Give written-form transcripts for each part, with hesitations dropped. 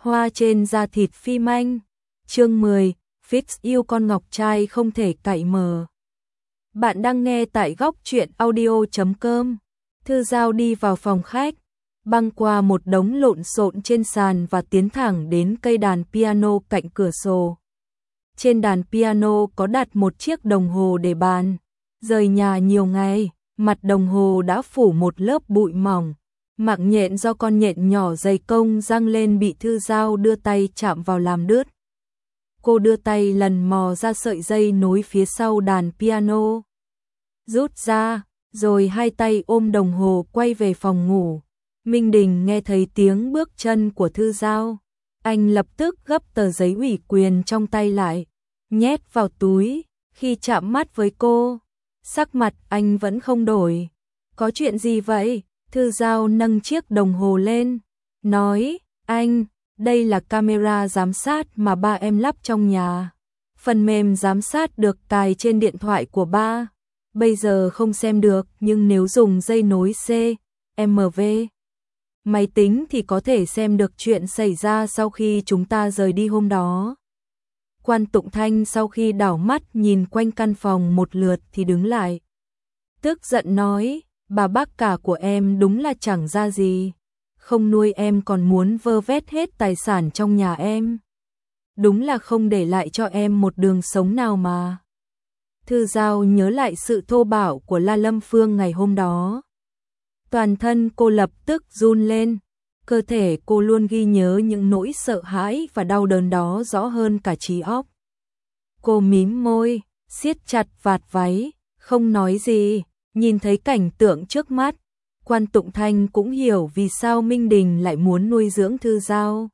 Hoa trên da thịt phi manh. Chương 10, Fix yêu con ngọc trai không thể cậy mờ. Bạn đang nghe tại góc truyện audio.com. Thư Giao đi vào phòng khách, băng qua một đống lộn xộn trên sàn và tiến thẳng đến cây đàn piano cạnh cửa sổ. Trên đàn piano có đặt một chiếc đồng hồ để bàn. Rời nhà nhiều ngày, mặt đồng hồ đã phủ một lớp bụi mỏng. Mạng nhện do con nhện nhỏ dày công răng lên bị Thư Giao đưa tay chạm vào làm đứt. Cô đưa tay lần mò ra sợi dây nối phía sau đàn piano, rút ra, rồi hai tay ôm đồng hồ quay về phòng ngủ. Minh Đình nghe thấy tiếng bước chân của Thư Giao. Anh lập tức gấp tờ giấy ủy quyền trong tay lại, nhét vào túi. Khi chạm mắt với cô, sắc mặt anh vẫn không đổi. Có chuyện gì vậy? Thư Giao nâng chiếc đồng hồ lên, nói, anh, đây là camera giám sát mà ba em lắp trong nhà. Phần mềm giám sát được cài trên điện thoại của ba. Bây giờ không xem được, nhưng nếu dùng dây nối CMV máy tính thì có thể xem được chuyện xảy ra sau khi chúng ta rời đi hôm đó. Quan Tụng Thanh sau khi đảo mắt nhìn quanh căn phòng một lượt thì đứng lại, tức giận nói, bà bác cả của em đúng là chẳng ra gì, không nuôi em còn muốn vơ vét hết tài sản trong nhà em. Đúng là không để lại cho em một đường sống nào mà. Thư Giao nhớ lại sự thô bạo của La Lâm Phương ngày hôm đó. Toàn thân cô lập tức run lên, cơ thể cô luôn ghi nhớ những nỗi sợ hãi và đau đớn đó rõ hơn cả trí óc. Cô mím môi, siết chặt vạt váy, không nói gì. Nhìn thấy cảnh tượng trước mắt, Quan Tụng Thanh cũng hiểu vì sao Minh Đình lại muốn nuôi dưỡng Thư Giao.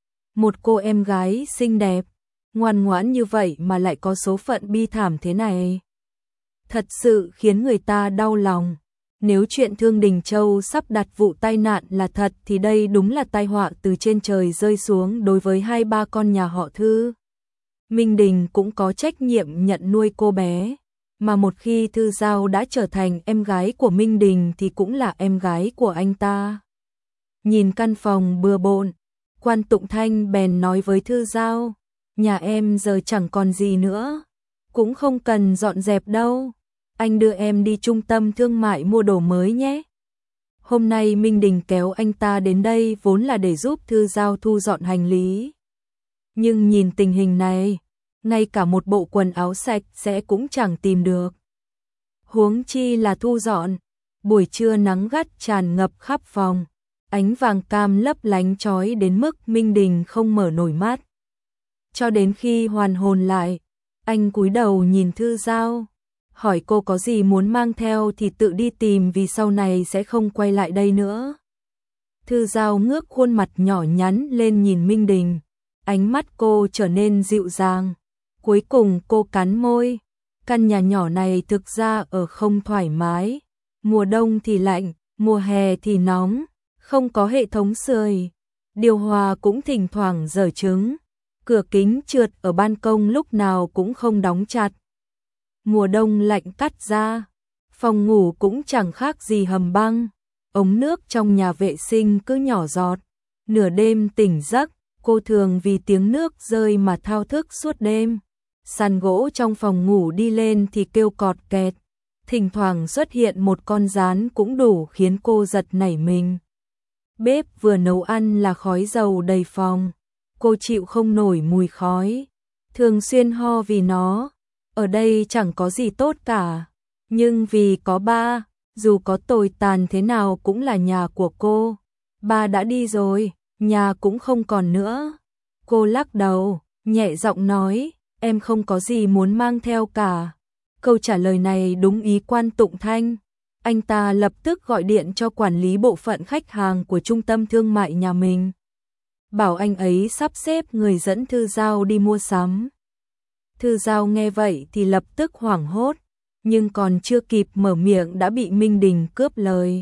Một cô em gái xinh đẹp, ngoan ngoãn như vậy mà lại có số phận bi thảm thế này. Thật sự khiến người ta đau lòng. Nếu chuyện Thương Đình Châu sắp đặt vụ tai nạn là thật thì đây đúng là tai họa từ trên trời rơi xuống đối với hai ba con nhà họ Thư. Minh Đình cũng có trách nhiệm nhận nuôi cô bé. Mà một khi Thư Giao đã trở thành em gái của Minh Đình thì cũng là em gái của anh ta. Nhìn căn phòng bừa bộn, Quan Tụng Thanh bèn nói với Thư Giao, nhà em giờ chẳng còn gì nữa, cũng không cần dọn dẹp đâu, anh đưa em đi trung tâm thương mại mua đồ mới nhé. Hôm nay Minh Đình kéo anh ta đến đây vốn là để giúp Thư Giao thu dọn hành lý. Nhưng nhìn tình hình này, ngay cả một bộ quần áo sạch sẽ cũng chẳng tìm được. Huống chi là thu dọn. Buổi trưa nắng gắt tràn ngập khắp phòng, ánh vàng cam lấp lánh chói đến mức Minh Đình không mở nổi mắt. Cho đến khi hoàn hồn lại, anh cúi đầu nhìn Thư Giao, hỏi cô có gì muốn mang theo thì tự đi tìm vì sau này sẽ không quay lại đây nữa. Thư Giao ngước khuôn mặt nhỏ nhắn lên nhìn Minh Đình, ánh mắt cô trở nên dịu dàng. Cuối cùng cô cắn môi, căn nhà nhỏ này thực ra ở không thoải mái, mùa đông thì lạnh, mùa hè thì nóng, không có hệ thống sưởi, điều hòa cũng thỉnh thoảng dở trứng, cửa kính trượt ở ban công lúc nào cũng không đóng chặt. Mùa đông lạnh cắt da, phòng ngủ cũng chẳng khác gì hầm băng, ống nước trong nhà vệ sinh cứ nhỏ giọt, nửa đêm tỉnh giấc, cô thường vì tiếng nước rơi mà thao thức suốt đêm. Sàn gỗ trong phòng ngủ đi lên thì kêu cọt kẹt, thỉnh thoảng xuất hiện một con gián cũng đủ khiến cô giật nảy mình. Bếp vừa nấu ăn là khói dầu đầy phòng, cô chịu không nổi mùi khói, thường xuyên ho vì nó. Ở đây chẳng có gì tốt cả, nhưng vì có ba, dù có tồi tàn thế nào cũng là nhà của cô. Ba đã đi rồi, nhà cũng không còn nữa. Cô lắc đầu, nhẹ giọng nói, em không có gì muốn mang theo cả. Câu trả lời này đúng ý Quan Tụng Thanh. Anh ta lập tức gọi điện cho quản lý bộ phận khách hàng của trung tâm thương mại nhà mình, bảo anh ấy sắp xếp người dẫn Thư Giao đi mua sắm. Thư Giao nghe vậy thì lập tức hoảng hốt, nhưng còn chưa kịp mở miệng đã bị Minh Đình cướp lời.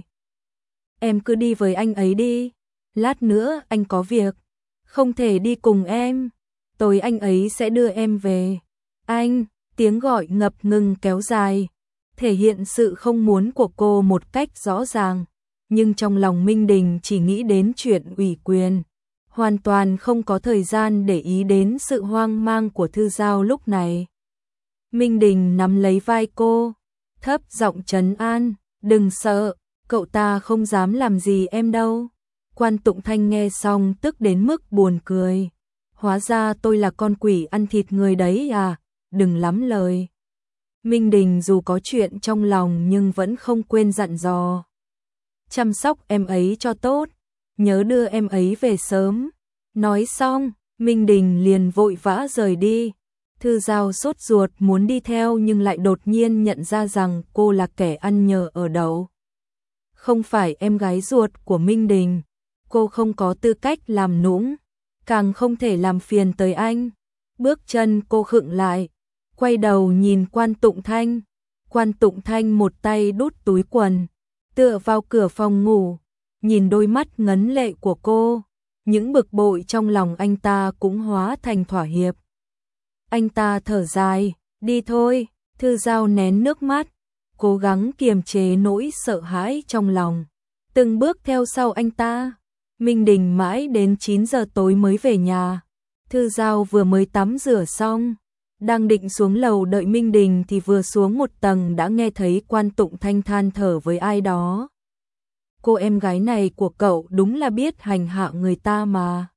Em cứ đi với anh ấy đi, lát nữa anh có việc, không thể đi cùng em. Tối anh ấy sẽ đưa em về. Anh, tiếng gọi ngập ngừng kéo dài, thể hiện sự không muốn của cô một cách rõ ràng. Nhưng trong lòng Minh Đình chỉ nghĩ đến chuyện ủy quyền. hoàn toàn không có thời gian để ý đến sự hoang mang của Thư Giao lúc này. Minh Đình nắm lấy vai cô, thấp giọng trấn an, đừng sợ, cậu ta không dám làm gì em đâu. Quan Tụng Thanh nghe xong tức đến mức buồn cười. Hóa ra tôi là con quỷ ăn thịt người đấy à, đừng lắm lời. Minh Đình dù có chuyện trong lòng nhưng vẫn không quên dặn dò. Chăm sóc em ấy cho tốt, nhớ đưa em ấy về sớm. Nói xong, Minh Đình liền vội vã rời đi. Thư Giao sốt ruột muốn đi theo nhưng lại đột nhiên nhận ra rằng cô là kẻ ăn nhờ ở đậu. Không phải em gái ruột của Minh Đình, cô không có tư cách làm nũng, càng không thể làm phiền tới anh. Bước chân cô khựng lại, quay đầu nhìn Quan Tụng Thanh. Quan Tụng Thanh một tay đút túi quần, tựa vào cửa phòng ngủ, nhìn đôi mắt ngấn lệ của cô. Những bực bội trong lòng anh ta cũng hóa thành thỏa hiệp. Anh ta thở dài, đi thôi. Thư Giao nén nước mắt, cố gắng kiềm chế nỗi sợ hãi trong lòng, từng bước theo sau anh ta. Minh Đình mãi đến 9 giờ tối mới về nhà. Thư Giao vừa mới tắm rửa xong, đang định xuống lầu đợi Minh Đình thì vừa xuống một tầng đã nghe thấy Quan Tụng Thanh than thở với ai đó. Cô em gái này của cậu đúng là biết hành hạ người ta mà.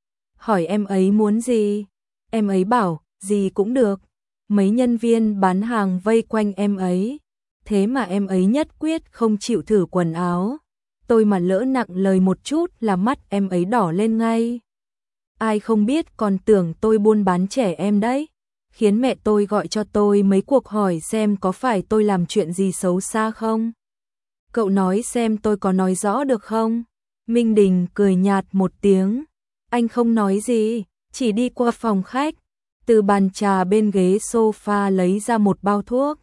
Hỏi em ấy muốn gì? Em ấy bảo, gì cũng được. Mấy nhân viên bán hàng vây quanh em ấy. Thế mà em ấy nhất quyết không chịu thử quần áo. Tôi mà lỡ nặng lời một chút là mắt em ấy đỏ lên ngay. Ai không biết còn tưởng tôi buôn bán trẻ em đấy. Khiến mẹ tôi gọi cho tôi mấy cuộc hỏi xem có phải tôi làm chuyện gì xấu xa không. Cậu nói xem tôi có nói rõ được không? Minh Đình cười nhạt một tiếng. Anh không nói gì, chỉ đi qua phòng khách, từ bàn trà bên ghế sofa lấy ra một bao thuốc,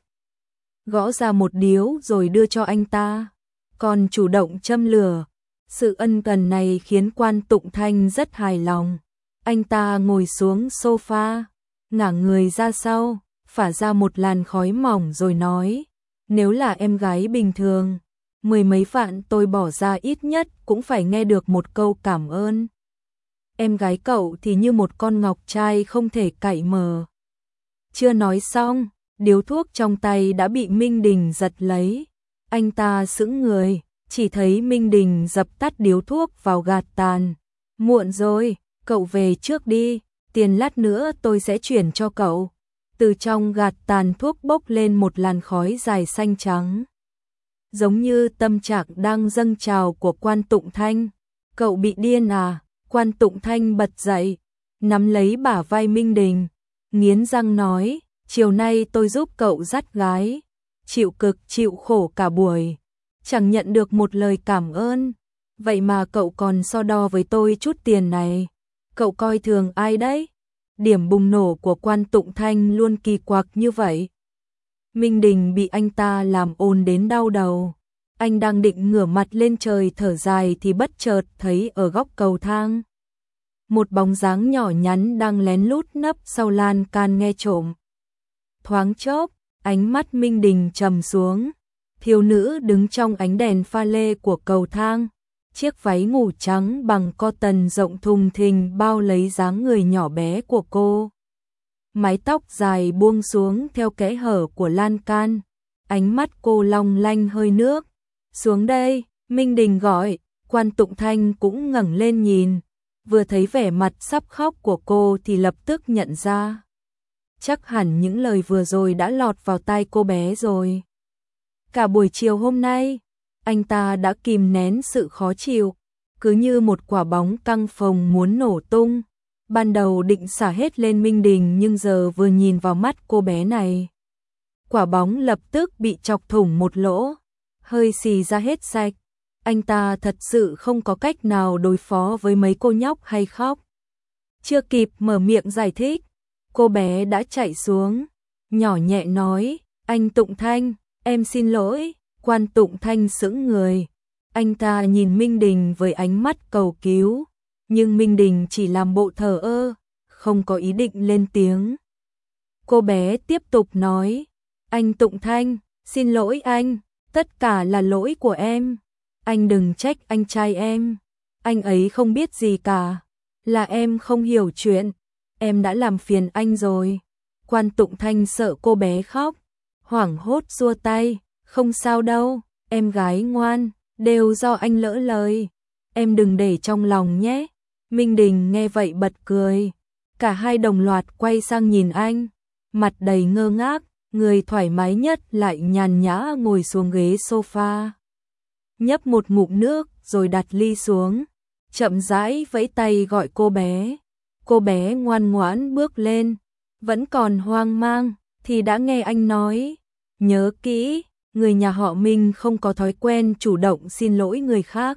gõ ra một điếu rồi đưa cho anh ta, còn chủ động châm lửa. Sự ân cần này khiến Quan Tụng Thanh rất hài lòng. Anh ta ngồi xuống sofa, ngả người ra sau, phả ra một làn khói mỏng rồi nói, nếu là em gái bình thường, 10 mấy vạn tôi bỏ ra ít nhất cũng phải nghe được một câu cảm ơn. Em gái cậu thì như một con ngọc trai không thể cạy mờ. Chưa nói xong, điếu thuốc trong tay đã bị Minh Đình giật lấy. Anh ta sững người, chỉ thấy Minh Đình dập tắt điếu thuốc vào gạt tàn. Muộn rồi, cậu về trước đi, tiền lát nữa tôi sẽ chuyển cho cậu. Từ trong gạt tàn thuốc bốc lên một làn khói dài xanh trắng. Giống như tâm trạng đang dâng trào của Quan Tụng Thanh. Cậu bị điên à? Quan Tụng Thanh bật dậy, nắm lấy bả vai Minh Đình, nghiến răng nói, chiều nay tôi giúp cậu dắt gái, chịu cực chịu khổ cả buổi, chẳng nhận được một lời cảm ơn, vậy mà cậu còn so đo với tôi chút tiền này, cậu coi thường ai đấy? Điểm bùng nổ của Quan Tụng Thanh luôn kỳ quặc như vậy. Minh Đình bị anh ta làm ồn đến đau đầu. Anh đang định ngửa mặt lên trời thở dài thì bất chợt thấy ở góc cầu thang một bóng dáng nhỏ nhắn đang lén lút nấp sau lan can nghe trộm. Thoáng chốc, ánh mắt Minh Đình trầm xuống. Thiếu nữ đứng trong ánh đèn pha lê của cầu thang, chiếc váy ngủ trắng bằng cotton rộng thùng thình bao lấy dáng người nhỏ bé của cô. Mái tóc dài buông xuống theo kẽ hở của lan can, ánh mắt cô long lanh hơi nước. Xuống đây, Minh Đình gọi. Quan Tụng Thanh cũng ngẩng lên nhìn, vừa thấy vẻ mặt sắp khóc của cô thì lập tức nhận ra. Chắc hẳn những lời vừa rồi đã lọt vào tai cô bé rồi. Cả buổi chiều hôm nay, anh ta đã kìm nén sự khó chịu, cứ như một quả bóng căng phồng muốn nổ tung. Ban đầu định xả hết lên Minh Đình nhưng giờ vừa nhìn vào mắt cô bé này, quả bóng lập tức bị chọc thủng một lỗ, hơi xì ra hết sạch. Anh ta thật sự không có cách nào đối phó với mấy cô nhóc hay khóc. Chưa kịp mở miệng giải thích, cô bé đã chạy xuống, nhỏ nhẹ nói, anh Tụng Thanh, em xin lỗi. Quan Tụng Thanh sững người, anh ta nhìn Minh Đình với ánh mắt cầu cứu, nhưng Minh Đình chỉ làm bộ thờ ơ, không có ý định lên tiếng. Cô bé tiếp tục nói, anh Tụng Thanh, xin lỗi anh, tất cả là lỗi của em. Anh đừng trách anh trai em, anh ấy không biết gì cả. Là em không hiểu chuyện, em đã làm phiền anh rồi. Quan Tụng Thanh sợ cô bé khóc, hoảng hốt xua tay, không sao đâu, em gái ngoan, đều do anh lỡ lời. Em đừng để trong lòng nhé. Minh Đình nghe vậy bật cười. Cả hai đồng loạt quay sang nhìn anh, mặt đầy ngơ ngác, người thoải mái nhất lại nhàn nhã ngồi xuống ghế sofa. Nhấp một ngụm nước rồi đặt ly xuống, chậm rãi vẫy tay gọi cô bé. Cô bé ngoan ngoãn bước lên, vẫn còn hoang mang thì đã nghe anh nói, nhớ kỹ, người nhà họ Minh không có thói quen chủ động xin lỗi người khác.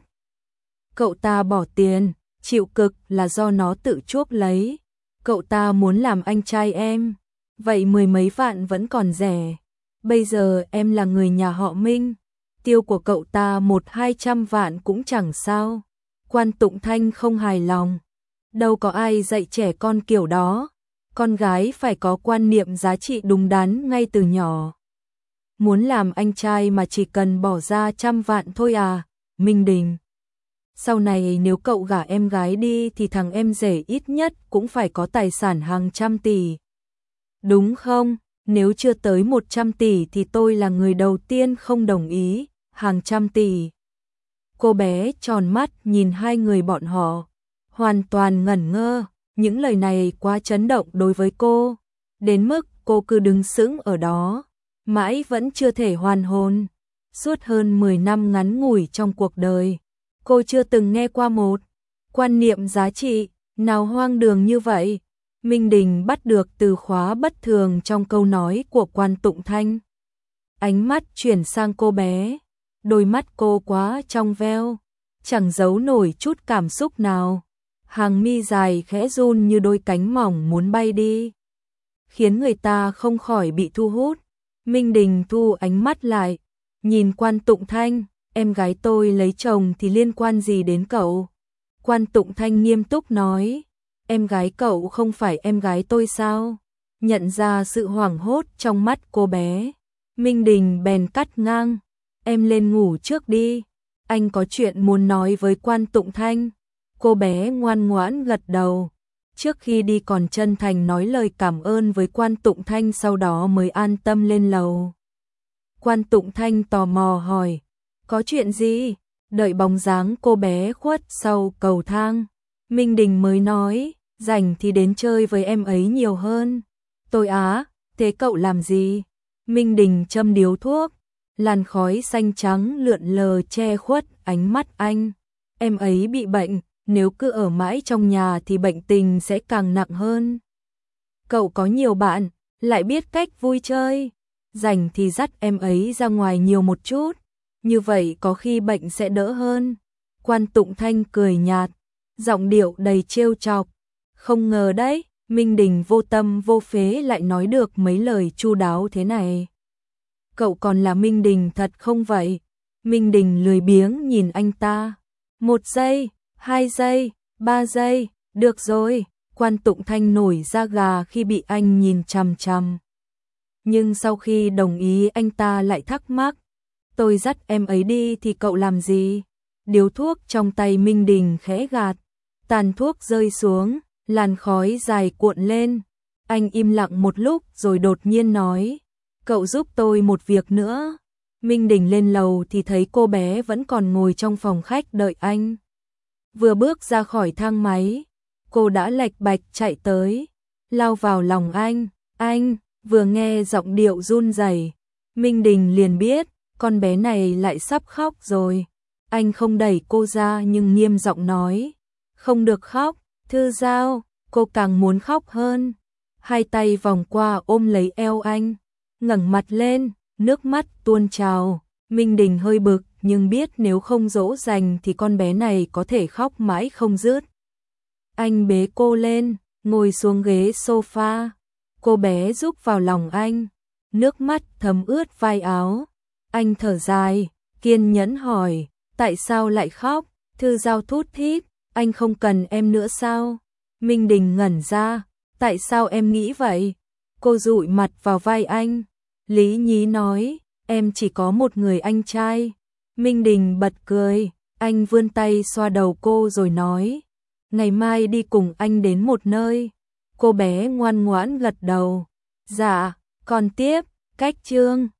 Cậu ta bỏ tiền, chịu cực là do nó tự chuốc lấy. Cậu ta muốn làm anh trai em, vậy 10 mấy vạn vẫn còn rẻ. Bây giờ em là người nhà họ Minh, tiêu của cậu ta 100-200 vạn cũng chẳng sao. Quan Tụng Thanh không hài lòng. Đâu có ai dạy trẻ con kiểu đó. Con gái phải có quan niệm giá trị đúng đắn ngay từ nhỏ. Muốn làm anh trai mà chỉ cần bỏ ra 100 vạn thôi à, Minh Đình. Sau này nếu cậu gả em gái đi thì thằng em rể ít nhất cũng phải có tài sản hàng trăm tỷ. Đúng không? Nếu chưa tới 100 tỷ thì tôi là người đầu tiên không đồng ý, hàng trăm tỷ. Cô bé tròn mắt nhìn hai người bọn họ, hoàn toàn ngẩn ngơ, những lời này quá chấn động đối với cô, đến mức cô cứ đứng sững ở đó, mãi vẫn chưa thể hoàn hồn. Suốt hơn 10 năm ngắn ngủi trong cuộc đời, cô chưa từng nghe qua một quan niệm giá trị nào hoang đường như vậy. Minh Đình bắt được từ khóa bất thường trong câu nói của Quan Tụng Thanh. Ánh mắt chuyển sang cô bé, đôi mắt cô quá trong veo, chẳng giấu nổi chút cảm xúc nào. Hàng mi dài khẽ run như đôi cánh mỏng muốn bay đi, khiến người ta không khỏi bị thu hút. Minh Đình thu ánh mắt lại, nhìn Quan Tụng Thanh, em gái tôi lấy chồng thì liên quan gì đến cậu? Quan Tụng Thanh nghiêm túc nói, em gái cậu không phải em gái tôi sao? Nhận ra sự hoảng hốt trong mắt cô bé, Minh Đình bèn cắt ngang, em lên ngủ trước đi, anh có chuyện muốn nói với Quan Tụng Thanh. Cô bé ngoan ngoãn gật đầu, trước khi đi còn chân thành nói lời cảm ơn với Quan Tụng Thanh, sau đó mới an tâm lên lầu. Quan Tụng Thanh tò mò hỏi, có chuyện gì? Đợi bóng dáng cô bé khuất sau cầu thang, Minh Đình mới nói, rảnh thì đến chơi với em ấy nhiều hơn. Tôi á, thế cậu làm gì? Minh Đình châm điếu thuốc, làn khói xanh trắng lượn lờ che khuất ánh mắt anh. Em ấy bị bệnh, nếu cứ ở mãi trong nhà thì bệnh tình sẽ càng nặng hơn. Cậu có nhiều bạn, lại biết cách vui chơi, rảnh thì dắt em ấy ra ngoài nhiều một chút, như vậy có khi bệnh sẽ đỡ hơn. Quan Tụng Thanh cười nhạt, giọng điệu đầy trêu chọc. Không ngờ đấy, Minh Đình vô tâm vô phế lại nói được mấy lời chu đáo thế này. Cậu còn là Minh Đình thật không vậy? Minh Đình lười biếng nhìn anh ta. 1 giây, 2 giây, 3 giây, được rồi. Quan Tụng Thanh nổi da gà khi bị anh nhìn chằm chằm. Nhưng sau khi đồng ý anh ta lại thắc mắc, tôi dắt em ấy đi thì cậu làm gì? Điếu thuốc trong tay Minh Đình khẽ gạt, tàn thuốc rơi xuống, làn khói dài cuộn lên. Anh im lặng một lúc rồi đột nhiên nói, cậu giúp tôi một việc nữa. Minh Đình lên lầu thì thấy cô bé vẫn còn ngồi trong phòng khách đợi anh. Vừa bước ra khỏi thang máy, cô đã lạch bạch chạy tới, lao vào lòng anh, vừa nghe giọng điệu run rẩy, Minh Đình liền biết, con bé này lại sắp khóc rồi. Anh không đẩy cô ra nhưng nghiêm giọng nói, không được khóc, Thư Giao. Cô càng muốn khóc hơn, hai tay vòng qua ôm lấy eo anh, ngẩng mặt lên, nước mắt tuôn trào. Minh Đình hơi bực nhưng biết nếu không dỗ dành thì con bé này có thể khóc mãi không dứt. Anh bế cô lên, ngồi xuống ghế sofa, cô bé rúc vào lòng anh, nước mắt thấm ướt vai áo. Anh thở dài, kiên nhẫn hỏi, tại sao lại khóc? Thư Giao thút thít, anh không cần em nữa sao? Minh Đình ngẩn ra, tại sao em nghĩ vậy? Cô dụi mặt vào vai anh, lý nhí nói, em chỉ có một người anh trai. Minh Đình bật cười, anh vươn tay xoa đầu cô rồi nói, ngày mai đi cùng anh đến một nơi. Cô bé ngoan ngoãn gật đầu. Dạ, còn tiếp, cách chương